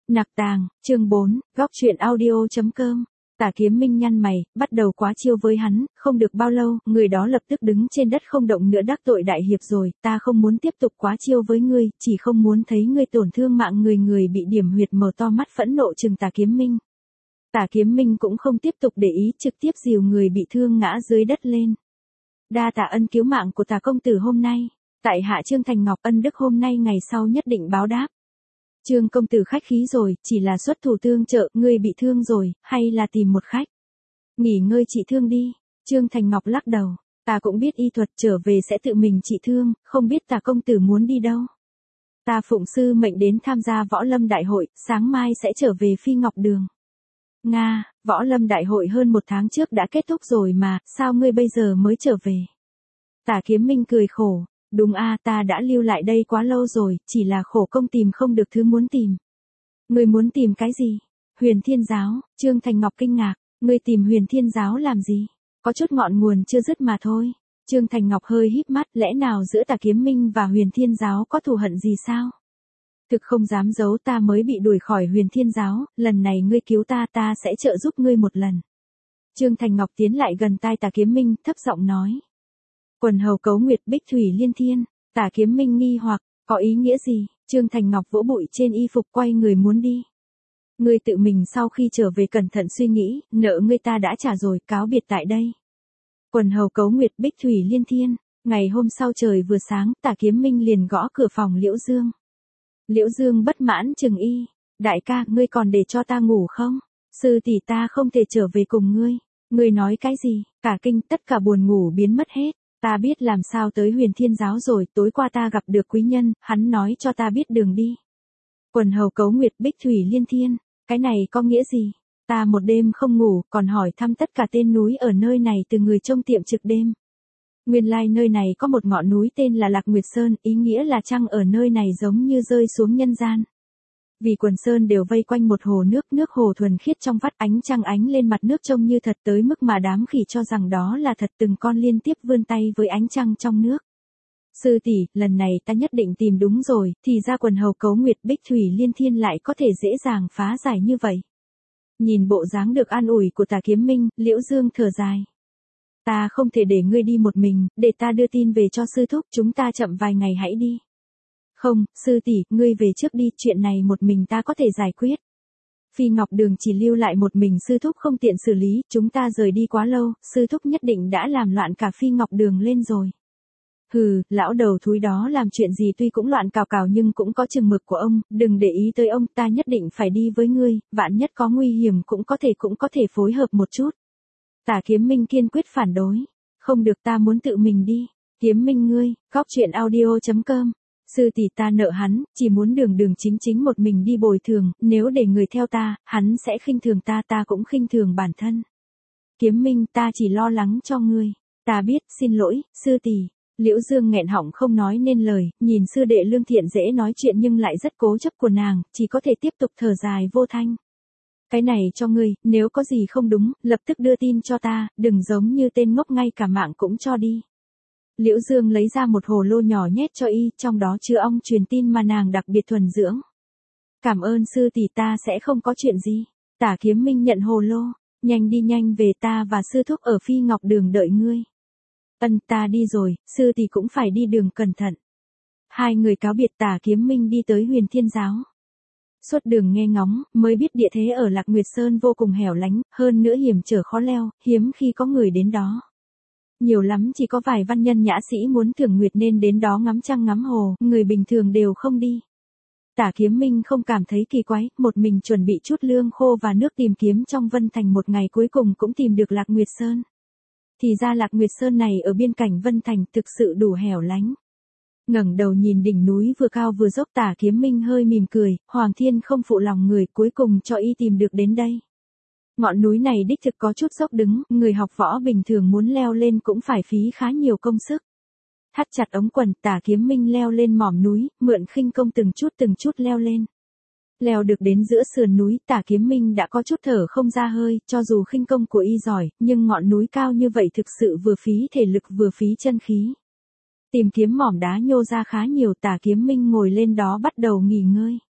Nặc Tàng, chương 4, góc truyện audio.com. Tả Kiếm Minh nhăn mày, bắt đầu quá chiêu với hắn, không được bao lâu, người đó lập tức đứng trên đất không động nữa. Đắc tội đại hiệp rồi, ta không muốn tiếp tục quá chiêu với ngươi, chỉ không muốn thấy ngươi tổn thương mạng người. Người bị điểm huyệt mở to mắt phẫn nộ trừng Tả Kiếm Minh. Tả Kiếm Minh cũng không tiếp tục để ý, trực tiếp dìu người bị thương ngã dưới đất lên. Đa tạ ân cứu mạng của Tả công tử hôm nay. Tại hạ Trương Thành Ngọc, ân đức hôm nay ngày sau nhất định báo đáp. Trương công tử khách khí rồi, chỉ là xuất thủ tương trợ, ngươi bị thương rồi, hay là tìm một khách nghỉ ngơi trị thương đi. Trương Thành Ngọc lắc đầu, ta cũng biết y thuật, trở về sẽ tự mình trị thương, không biết Tả công tử muốn đi đâu. Ta phụng sư mệnh đến tham gia võ lâm đại hội, sáng mai sẽ trở về Phi Ngọc Đường. Nga, võ lâm đại hội hơn 1 tháng trước đã kết thúc rồi mà, sao ngươi bây giờ mới trở về? Tả Kiếm Minh cười khổ. Đúng a, ta đã lưu lại đây quá lâu rồi, chỉ là khổ công tìm không được thứ muốn tìm. Ngươi muốn tìm cái gì? Huyền Thiên Giáo. Trương Thành Ngọc kinh ngạc, ngươi tìm Huyền Thiên Giáo làm gì? Có chút ngọn nguồn chưa dứt mà thôi. Trương Thành Ngọc hơi híp mắt, lẽ nào giữa Tả Kiếm Minh và Huyền Thiên Giáo có thù hận gì sao? Thực không dám giấu, ta mới bị đuổi khỏi Huyền Thiên Giáo, lần này ngươi cứu ta, ta sẽ trợ giúp ngươi một lần. Trương Thành Ngọc tiến lại gần tai Tả Kiếm Minh, thấp giọng nói. Quần hầu cấu nguyệt bích thủy liên thiên. Tả Kiếm Minh nghi hoặc, có ý nghĩa gì? Trương Thành Ngọc vỗ bụi trên y phục, quay người muốn đi. Ngươi tự mình sau khi trở về cẩn thận suy nghĩ, nợ ngươi ta đã trả rồi, cáo biệt tại đây. Quần hầu cấu nguyệt bích thủy liên thiên. Ngày hôm sau trời vừa sáng, Tả Kiếm Minh liền gõ cửa phòng Liễu Dương. Liễu Dương bất mãn chừng y. Đại ca, ngươi còn để cho ta ngủ không? Sư tỷ ta không thể trở về cùng ngươi. Ngươi nói cái gì? Cả kinh, tất cả buồn ngủ biến mất hết. Ta biết làm sao tới Huyền Thiên Giáo rồi, tối qua ta gặp được quý nhân, hắn nói cho ta biết đường đi. Quần hầu cấu nguyệt bích thủy liên thiên, cái này có nghĩa gì? Ta một đêm không ngủ, còn hỏi thăm tất cả tên núi ở nơi này từ người trông tiệm trực đêm. Nguyên lai nơi này có một ngọn núi tên là Lạc Nguyệt Sơn, ý nghĩa là trăng ở nơi này giống như rơi xuống nhân gian. Vì quần sơn đều vây quanh một hồ nước, nước hồ thuần khiết trong vắt, ánh trăng ánh lên mặt nước trông như thật tới mức mà đám khỉ cho rằng đó là thật, từng con liên tiếp vươn tay với ánh trăng trong nước. Sư tỷ, lần này ta nhất định tìm đúng rồi, thì ra quần hầu cấu nguyệt bích thủy liên thiên lại có thể dễ dàng phá giải như vậy. Nhìn bộ dáng được an ủi của Tả Kiếm Minh, Liễu Dương thở dài. Ta không thể để ngươi đi một mình, để ta đưa tin về cho sư thúc, chúng ta chậm vài ngày hãy đi. Không, sư tỷ, ngươi về trước đi, chuyện này một mình ta có thể giải quyết. Phi Ngọc Đường chỉ lưu lại một mình sư thúc không tiện xử lý, chúng ta rời đi quá lâu, sư thúc nhất định đã làm loạn cả Phi Ngọc Đường lên rồi. Hừ, lão đầu thúi đó làm chuyện gì tuy cũng loạn cào cào nhưng cũng có chừng mực của ông, đừng để ý tới ông, ta nhất định phải đi với ngươi, vạn nhất có nguy hiểm cũng có thể phối hợp một chút. Tả Kiếm Minh kiên quyết phản đối. Không được, ta muốn tự mình đi. Kiếm Minh ngươi, góc truyện audio.com. Sư tỷ ta nợ hắn, chỉ muốn đường đường chính chính một mình đi bồi thường, nếu để người theo ta, hắn sẽ khinh thường ta, ta cũng khinh thường bản thân. Kiếm Minh, ta chỉ lo lắng cho ngươi. Ta biết, xin lỗi, sư tỷ. Liễu Dương nghẹn họng không nói nên lời, nhìn sư đệ lương thiện dễ nói chuyện nhưng lại rất cố chấp của nàng, chỉ có thể tiếp tục thở dài vô thanh. Cái này cho ngươi, nếu có gì không đúng, lập tức đưa tin cho ta, đừng giống như tên ngốc ngay cả mạng cũng cho đi. Liễu Dương lấy ra một hồ lô nhỏ nhét cho y, trong đó chứa ong truyền tin mà nàng đặc biệt thuần dưỡng. Cảm ơn sư tỷ, ta sẽ không có chuyện gì. Tả Kiếm Minh nhận hồ lô, nhanh đi nhanh về, ta và sư thúc ở Phi Ngọc Đường đợi ngươi. Ân, ta đi rồi, sư tỷ cũng phải đi đường cẩn thận. Hai người cáo biệt, Tả Kiếm Minh đi tới Huyền Thiên Giáo. Suốt đường nghe ngóng, mới biết địa thế ở Lạc Nguyệt Sơn vô cùng hẻo lánh, hơn nữa hiểm trở khó leo, hiếm khi có người đến đó. Nhiều lắm chỉ có vài văn nhân nhã sĩ muốn thưởng nguyệt nên đến đó ngắm trăng ngắm hồ, người bình thường đều không đi. Tả Kiếm Minh không cảm thấy kỳ quái, một mình chuẩn bị chút lương khô và nước tìm kiếm trong Vân Thành một ngày cuối cùng cũng tìm được Lạc Nguyệt Sơn. Thì ra Lạc Nguyệt Sơn này ở biên cảnh Vân Thành thực sự đủ hẻo lánh. Ngẩng đầu nhìn đỉnh núi vừa cao vừa dốc, Tả Kiếm Minh hơi mỉm cười, Hoàng Thiên không phụ lòng người, cuối cùng cho y tìm được đến đây. Ngọn núi này đích thực có chút dốc đứng, người học võ bình thường muốn leo lên cũng phải phí khá nhiều công sức. Thắt chặt ống quần, Tả Kiếm Minh leo lên mỏm núi, mượn khinh công từng chút leo lên. Leo được đến giữa sườn núi, Tả Kiếm Minh đã có chút thở không ra hơi, cho dù khinh công của y giỏi, nhưng ngọn núi cao như vậy thực sự vừa phí thể lực vừa phí chân khí. Tìm kiếm mỏm đá nhô ra khá nhiều, Tả Kiếm Minh ngồi lên đó bắt đầu nghỉ ngơi.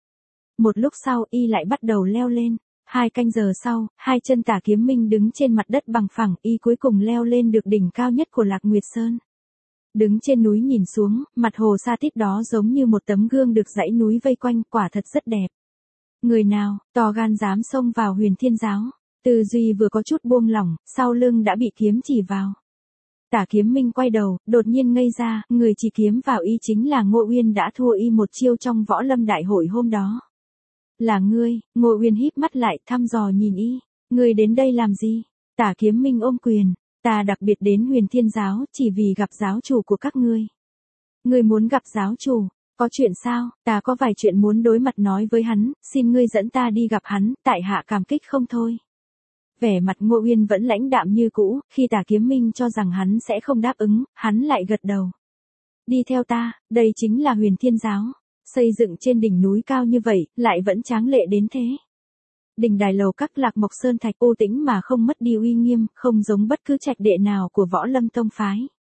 Một lúc sau y lại bắt đầu leo lên. 2 canh giờ sau, hai chân Tả Kiếm Minh đứng trên mặt đất bằng phẳng, y cuối cùng leo lên được đỉnh cao nhất của Lạc Nguyệt Sơn. Đứng trên núi nhìn xuống, mặt hồ sa tít đó giống như một tấm gương được dãy núi vây quanh, quả thật rất đẹp. Người nào, to gan dám xông vào Huyền Thiên Giáo? Tư duy vừa có chút buông lỏng, sau lưng đã bị kiếm chỉ vào. Tả Kiếm Minh quay đầu, đột nhiên ngây ra, người chỉ kiếm vào y chính là Ngô Uyên đã thua y một chiêu trong võ lâm đại hội hôm đó. Là ngươi? Ngô Uyên híp mắt lại, thăm dò nhìn y. Ngươi đến đây làm gì? Tả Kiếm Minh ôm quyền. Ta đặc biệt đến Huyền Thiên Giáo, chỉ vì gặp giáo chủ của các ngươi. Ngươi muốn gặp giáo chủ? Có chuyện sao? Ta có vài chuyện muốn đối mặt nói với hắn, xin ngươi dẫn ta đi gặp hắn, tại hạ cảm kích không thôi. Vẻ mặt Ngô Uyên vẫn lãnh đạm như cũ, khi Tả Kiếm Minh cho rằng hắn sẽ không đáp ứng, hắn lại gật đầu. Đi theo ta, đây chính là Huyền Thiên Giáo. Xây dựng trên đỉnh núi cao như vậy, lại vẫn tráng lệ đến thế. Đình đài lầu các Lạc Mộc Sơn thạch u tĩnh mà không mất đi uy nghiêm, không giống bất cứ trạch đệ nào của võ lâm tông phái.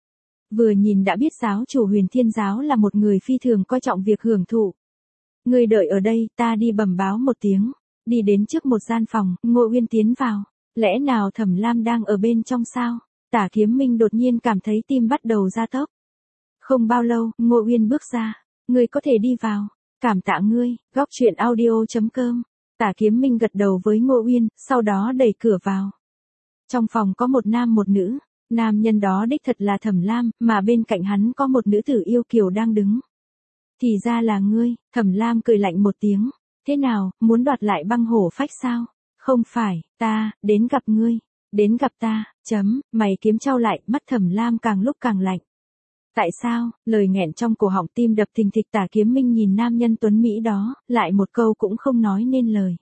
Vừa nhìn đã biết giáo chủ Huyền Thiên Giáo là một người phi thường coi trọng việc hưởng thụ. Ngươi đợi ở đây, ta đi bẩm báo một tiếng. Đi đến trước một gian phòng, Ngô Uyên tiến vào. Lẽ nào Thẩm Lam đang ở bên trong sao? Tả Kiếm Minh đột nhiên cảm thấy tim bắt đầu ra tốc. Không bao lâu, Ngô Uyên bước ra. Ngươi có thể đi vào. Cảm tạ ngươi. Góc truyện audio.com. Tả Kiếm Minh gật đầu với Ngô Uyên, sau đó đẩy cửa vào. Trong phòng có một nam một nữ. Nam nhân đó đích thật là Thẩm Lam, mà bên cạnh hắn có một nữ tử yêu kiều đang đứng. Thì ra là ngươi. Thẩm Lam cười lạnh một tiếng. Thế nào, muốn đoạt lại băng hổ phách sao? Không phải, ta, đến gặp ngươi. Đến gặp ta, mày kiếm trao lại, mắt Thẩm Lam càng lúc càng lạnh. Tại sao? Lời nghẹn trong cổ họng, tim đập thình thịch. Tả Kiếm Minh nhìn nam nhân tuấn Mỹ đó, lại một câu cũng không nói nên lời.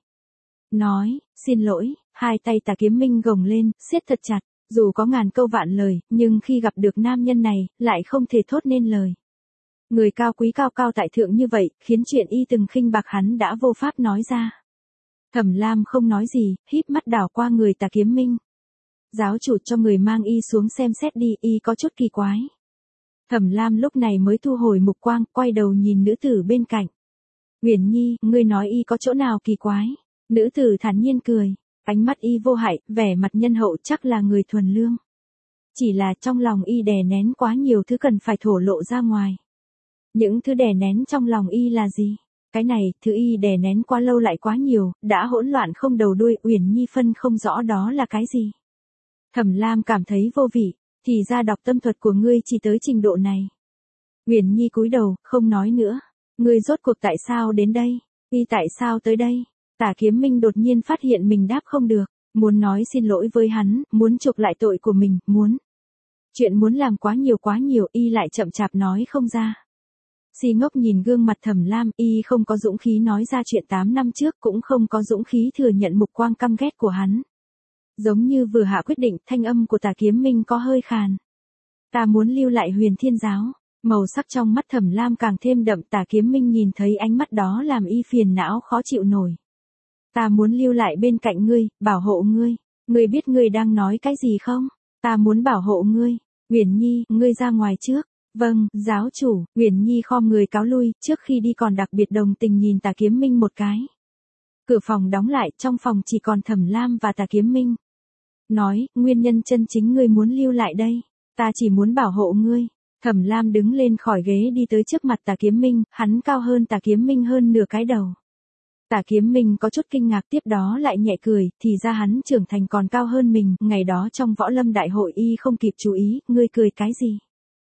Nói, xin lỗi, hai tay Tả Kiếm Minh gồng lên, siết thật chặt, dù có ngàn câu vạn lời, nhưng khi gặp được nam nhân này, lại không thể thốt nên lời. Người cao quý cao cao tại thượng như vậy, khiến chuyện y từng khinh bạc hắn đã vô pháp nói ra. Thẩm Lam không nói gì, híp mắt đảo qua người Tả Kiếm Minh. Giáo chủ cho người mang y xuống xem xét đi, y có chút kỳ quái. Thẩm Lam lúc này mới thu hồi mục quang, quay đầu nhìn nữ tử bên cạnh. Uyển Nhi, ngươi nói y có chỗ nào kỳ quái? Nữ tử thản nhiên cười, ánh mắt y vô hại, vẻ mặt nhân hậu, chắc là người thuần lương. Chỉ là trong lòng y đè nén quá nhiều thứ cần phải thổ lộ ra ngoài. Những thứ đè nén trong lòng y là gì? Cái này, thứ y đè nén quá lâu lại quá nhiều, đã hỗn loạn không đầu đuôi. Uyển Nhi phân không rõ đó là cái gì. Thẩm Lam cảm thấy vô vị. Thì ra đọc tâm thuật của ngươi chỉ tới trình độ này. Uyển Nhi cúi đầu, không nói nữa. Ngươi rốt cuộc tại sao đến đây? Y tại sao tới đây? Tả Kiếm Minh đột nhiên phát hiện mình đáp không được. Muốn nói xin lỗi với hắn, muốn chuộc lại tội của mình, chuyện muốn làm quá nhiều, y lại chậm chạp nói không ra. Si ngốc nhìn gương mặt Thẩm Lam, y không có dũng khí nói ra chuyện 8 năm trước, cũng không có dũng khí thừa nhận mục quang căm ghét của hắn. Giống như vừa hạ quyết định, thanh âm của Tả Kiếm Minh có hơi khàn. Ta muốn lưu lại Huyền Thiên Giáo. Màu sắc trong mắt Thẩm Lam càng thêm đậm. Tả Kiếm Minh nhìn thấy ánh mắt đó làm y phiền não khó chịu nổi. Ta muốn lưu lại bên cạnh ngươi, bảo hộ ngươi. Ngươi biết ngươi đang nói cái gì không? Ta muốn bảo hộ ngươi. Uyển Nhi, ngươi ra ngoài trước. Vâng, giáo chủ. Uyển Nhi khom người cáo lui, trước khi đi còn đặc biệt đồng tình nhìn Tả Kiếm Minh một cái. Cửa phòng đóng lại, trong phòng chỉ còn Thẩm Lam và Tả Kiếm Minh. Nói, nguyên nhân chân chính ngươi muốn lưu lại đây. Ta chỉ muốn bảo hộ ngươi. Thẩm Lam đứng lên khỏi ghế đi tới trước mặt Tả Kiếm Minh, hắn cao hơn Tả Kiếm Minh hơn nửa cái đầu. Tả Kiếm Minh có chút kinh ngạc, tiếp đó lại nhẹ cười, thì ra hắn trưởng thành còn cao hơn mình. Ngày đó trong võ lâm đại hội y không kịp chú ý. Ngươi cười cái gì?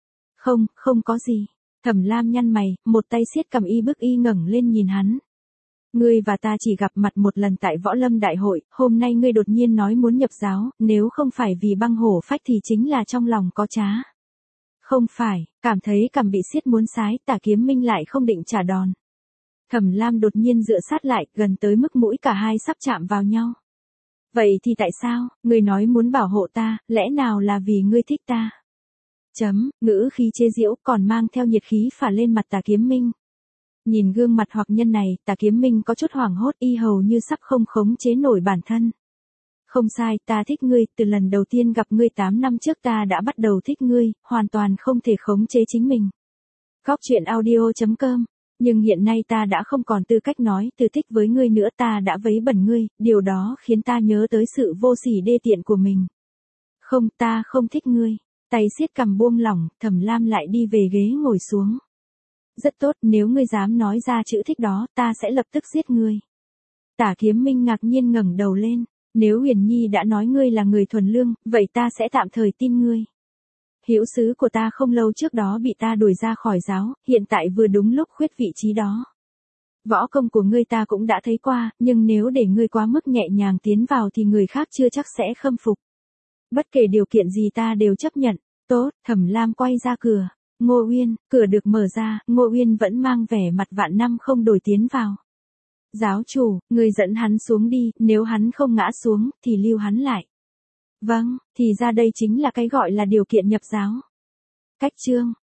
Không có gì. Thẩm Lam nhăn mày, một tay siết cầm y bức y ngẩng lên nhìn hắn. Ngươi và ta chỉ gặp mặt một lần tại võ lâm đại hội, hôm nay ngươi đột nhiên nói muốn nhập giáo, nếu không phải vì băng hổ phách thì chính là trong lòng có trá. Không phải, cảm thấy cằm bị siết muốn sái, Tả Kiếm Minh lại không định trả đòn. Thẩm Lam đột nhiên dựa sát lại, gần tới mức mũi cả hai sắp chạm vào nhau. Vậy thì tại sao, ngươi nói muốn bảo hộ ta, lẽ nào là vì ngươi thích ta? Ngữ khí chế giễu còn mang theo nhiệt khí phả lên mặt Tả Kiếm Minh. Nhìn gương mặt hoặc nhân này, Tả Kiếm Minh có chút hoảng hốt, y hầu như sắp không khống chế nổi bản thân. Không sai, ta thích ngươi, từ lần đầu tiên gặp ngươi 8 năm trước ta đã bắt đầu thích ngươi, hoàn toàn không thể khống chế chính mình. Góc truyện audio.com Nhưng hiện nay ta đã không còn tư cách nói từ thích với ngươi nữa, ta đã vấy bẩn ngươi, điều đó khiến ta nhớ tới sự vô sỉ đê tiện của mình. Không, ta không thích ngươi. Tay siết cằm buông lỏng, Thẩm Lam lại đi về ghế ngồi xuống. Rất tốt, nếu ngươi dám nói ra chữ thích đó, ta sẽ lập tức giết ngươi. Tả Kiếm Minh ngạc nhiên ngẩng đầu lên. Nếu Huyền Nhi đã nói ngươi là người thuần lương, vậy ta sẽ tạm thời tin ngươi. Hữu sứ của ta không lâu trước đó bị ta đuổi ra khỏi giáo, hiện tại vừa đúng lúc khuyết vị trí đó. Võ công của ngươi ta cũng đã thấy qua, nhưng nếu để ngươi quá mức nhẹ nhàng tiến vào thì người khác chưa chắc sẽ khâm phục. Bất kể điều kiện gì ta đều chấp nhận. Tốt, Thẩm Lam quay ra cửa. Ngô Uyên, cửa được mở ra, Ngô Uyên vẫn mang vẻ mặt vạn năm không đổi tiến vào. Giáo chủ, người dẫn hắn xuống đi, nếu hắn không ngã xuống, thì lưu hắn lại. Vâng, thì ra đây chính là cái gọi là điều kiện nhập giáo. Cách chương